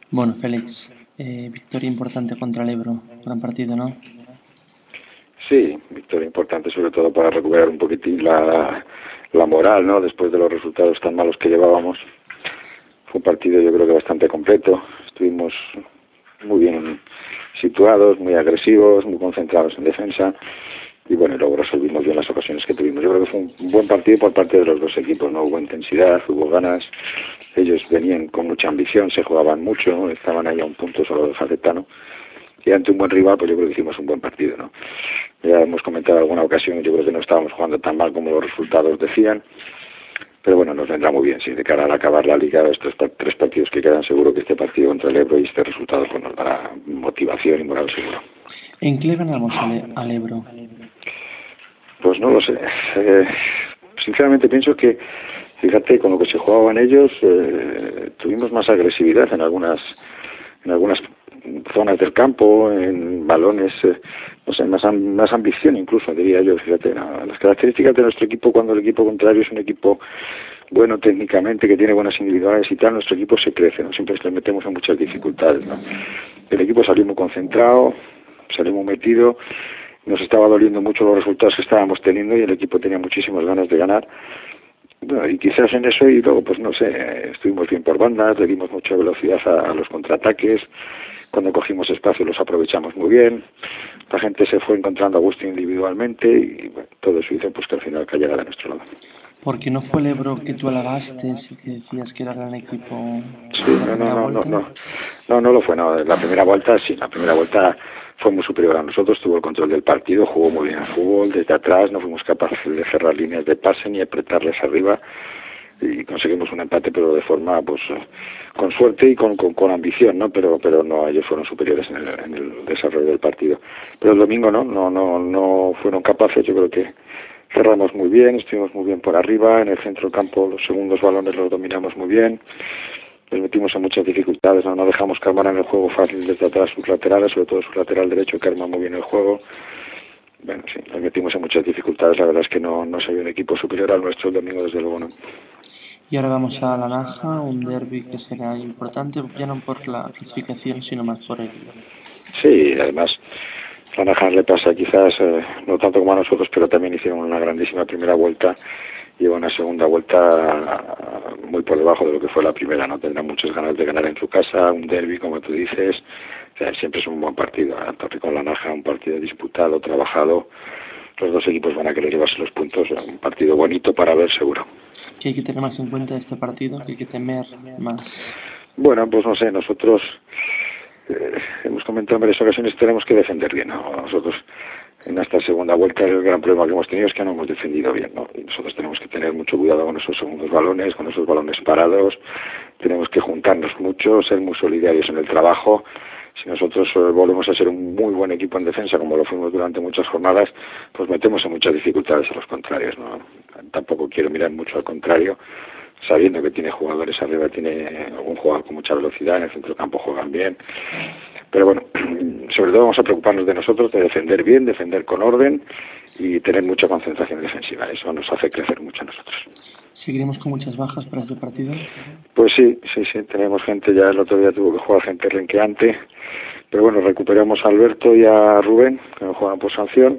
Bueno, Félix, victoria importante contra el Ebro. Gran partido, ¿no? Sí, victoria importante sobre todo para recuperar un poquitín la moral, ¿no? Después de los resultados tan malos que llevábamos. Fue un partido yo creo que bastante completo. Estuvimos muy bien situados, muy agresivos, muy concentrados en defensa. Y bueno, y luego resolvimos bien las ocasiones que tuvimos. Yo creo que fue un buen partido por parte de los dos equipos, ¿no? Hubo intensidad, hubo ganas. Ellos venían con mucha ambición, se jugaban mucho, ¿no? Estaban ahí a un punto solo de Facetano. Y ante un buen rival, pues yo creo que hicimos un buen partido, ¿no? Ya hemos comentado en alguna ocasión, yo creo que no estábamos jugando tan mal como los resultados decían, pero bueno, nos vendrá muy bien, sí, de cara a acabar la liga, estos tres partidos que quedan, seguro que este partido contra el Ebro y este resultado pues nos dará motivación y moral seguro. ¿En qué le ganamos al Ebro? Pues no lo sé. Eh, Sinceramente pienso que, fíjate, con lo que se jugaban ellos, tuvimos más agresividad en algunas zonas del campo, en balones, no sé, más ambición incluso, diría yo. Fíjate, ¿no? Las características de nuestro equipo cuando el equipo contrario es un equipo bueno técnicamente, que tiene buenas individuales y tal, nuestro equipo se crece, ¿no? Siempre le metemos en muchas dificultades, ¿no? El equipo salió muy concentrado, salió muy metido, nos estaba doliendo mucho los resultados que estábamos teniendo y el equipo tenía muchísimas ganas de ganar. Bueno, y quizás en eso y luego, pues no sé, estuvimos bien por bandas, le dimos mucha velocidad a los contraataques, cuando cogimos espacio los aprovechamos muy bien, la gente se fue encontrando a gusto individualmente y bueno, todo eso hizo pues que al final cayera de nuestro lado. Porque no fue el Ebro que tú alabaste y que decías que era gran equipo Sí, la primera vuelta. no lo fue, no, la primera vuelta sí, la primera vuelta fue muy superior a nosotros, tuvo el control del partido, jugó muy bien al fútbol, desde atrás no fuimos capaces de cerrar líneas de pase ni apretarles arriba y conseguimos un empate pero de forma pues con suerte y con ambición, ¿no? Pero no, ellos fueron superiores en el desarrollo del partido. Pero el domingo no fueron capaces, yo creo que cerramos muy bien, estuvimos muy bien por arriba, en el centro del campo los segundos balones los dominamos muy bien, les metimos en muchas dificultades, no dejamos que armaran el juego fácil desde atrás sus laterales, sobre todo su lateral derecho que arma muy bien el juego. Bueno, sí, les metimos en muchas dificultades, la verdad es que no se vio un equipo superior al nuestro el domingo, desde luego no. Y ahora vamos a La Naja, un derby que será importante, ya no por la clasificación, sino más por el... Sí, además a Najan le pasa quizás, no tanto como a nosotros, pero también hicieron una grandísima primera vuelta y una segunda vuelta muy por debajo de lo que fue la primera, ¿no? Tendrán muchas ganas de ganar en su casa, un derby, como tú dices, o sea, siempre es un buen partido, ¿eh? Torrijos-La Naja, un partido disputado, trabajado, los dos equipos van a querer llevarse los puntos, un partido bonito para ver seguro. ¿Qué hay que tener más en cuenta de este partido? ¿Qué hay que temer más? Bueno, pues no sé, nosotros hemos comentado en varias ocasiones, tenemos que defender bien, ¿no? Nosotros en esta segunda vuelta el gran problema que hemos tenido es que no hemos defendido bien, ¿no? Y nosotros tenemos que tener mucho cuidado con esos segundos balones, con esos balones parados, tenemos que juntarnos mucho, ser muy solidarios en el trabajo. Si nosotros volvemos a ser un muy buen equipo en defensa, como lo fuimos durante muchas jornadas, pues metemos en muchas dificultades a los contrarios, ¿no? Tampoco quiero mirar mucho al contrario, sabiendo que tiene jugadores arriba, tiene algún jugador con mucha velocidad, en el centro del campo juegan bien. Pero bueno, sobre todo vamos a preocuparnos de nosotros, de defender bien, defender con orden y tener mucha concentración defensiva. Eso nos hace crecer mucho a nosotros. ¿Seguiremos con muchas bajas para este partido? Pues sí, tenemos gente, ya el otro día tuvo que jugar gente renqueante, pero bueno, recuperamos a Alberto y a Rubén, que no juegan por sanción.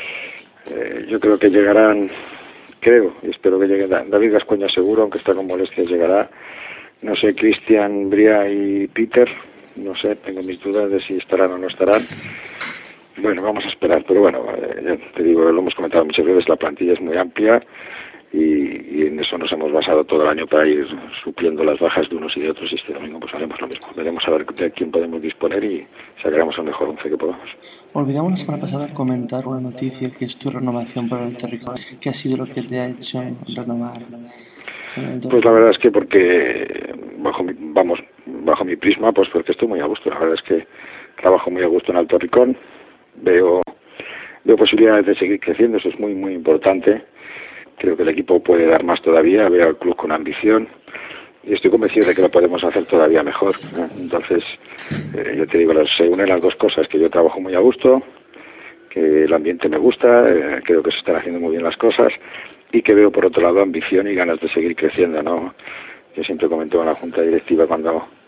Yo creo que llegarán, creo, y espero que llegue David Gascoña seguro, aunque está con molestias, llegará. No sé, Cristian, Bria y Peter, no sé, tengo mis dudas de si estarán o no estarán. Bueno, vamos a esperar, pero bueno, ya te digo, lo hemos comentado muchas veces, la plantilla es muy amplia y en eso nos hemos basado todo el año para ir supliendo las bajas de unos y de otros y este domingo pues haremos lo mismo. Veremos a ver de quién podemos disponer y sacaremos el mejor once que podamos. Olvidamos la semana pasada comentar una noticia que es tu renovación por el Torrijón. ¿Qué ha sido lo que te ha hecho renovar con el Pues la Torrijón? verdad es que porque bajo mi prisma, pues porque estoy muy a gusto. La verdad es que trabajo muy a gusto en Alto Ricón, veo posibilidades de seguir creciendo, eso es muy muy importante. Creo que el equipo puede dar más todavía, veo al club con ambición y estoy convencido de que lo podemos hacer todavía mejor. Entonces, yo te digo, se unen las dos cosas, que yo trabajo muy a gusto, que el ambiente me gusta, creo que se están haciendo muy bien las cosas y que veo por otro lado ambición y ganas de seguir creciendo, ¿no? Yo siempre comento en la junta directiva cuando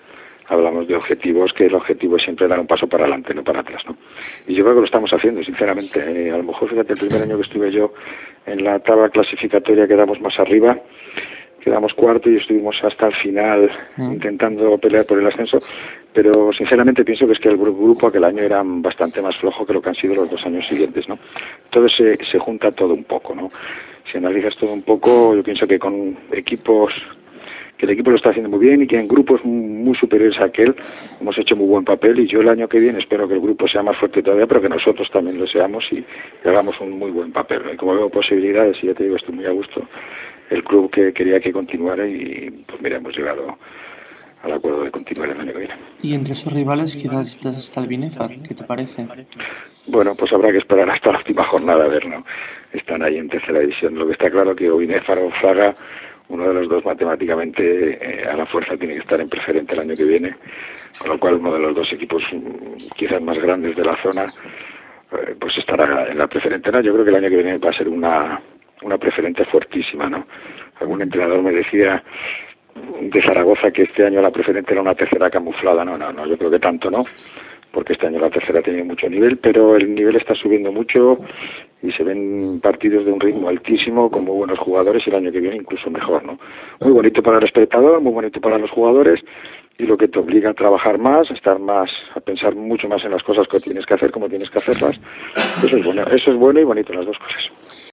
hablamos de objetivos, que el objetivo es siempre dar un paso para adelante, no para atrás, ¿no? Y yo creo que lo estamos haciendo, sinceramente. A lo mejor, fíjate, el primer año que estuve yo en la tabla clasificatoria quedamos más arriba, quedamos cuarto y estuvimos hasta el final intentando pelear por el ascenso, pero sinceramente pienso que es que el grupo aquel año era bastante más flojo que lo que han sido los 2 años siguientes, ¿no? Entonces se junta todo un poco, ¿no? Si analizas todo un poco, yo pienso que con equipos, que el equipo lo está haciendo muy bien y que en grupos muy superiores a aquel hemos hecho muy buen papel, y yo el año que viene espero que el grupo sea más fuerte todavía, pero que nosotros también lo seamos y hagamos un muy buen papel, ¿no? Y como veo posibilidades, y ya te digo, estoy muy a gusto, el club que quería que continuara, y pues mira, hemos llegado al acuerdo de continuar el año que viene. Y entre esos rivales quizás está el Binefar, ¿qué te parece? Bueno, pues habrá que esperar hasta la última jornada a ver, ¿no? Están ahí en tercera división. Lo que está claro que o Binefar o Fraga, uno de los dos matemáticamente a la fuerza tiene que estar en preferente el año que viene, con lo cual uno de los dos equipos quizás más grandes de la zona pues estará en la preferente, ¿no? Yo creo que el año que viene va a ser una preferente fuertísima, ¿no? Algún entrenador me decía de Zaragoza que este año la preferente era una tercera camuflada. No, yo creo que tanto no, porque este año la tercera ha tenido mucho nivel, pero el nivel está subiendo mucho y se ven partidos de un ritmo altísimo con muy buenos jugadores, y el año que viene incluso mejor, ¿no? Muy bonito para el espectador, muy bonito para los jugadores, y lo que te obliga a trabajar más, a estar más, a pensar mucho más en las cosas que tienes que hacer, como tienes que hacerlas. Eso es bueno y bonito, las dos cosas.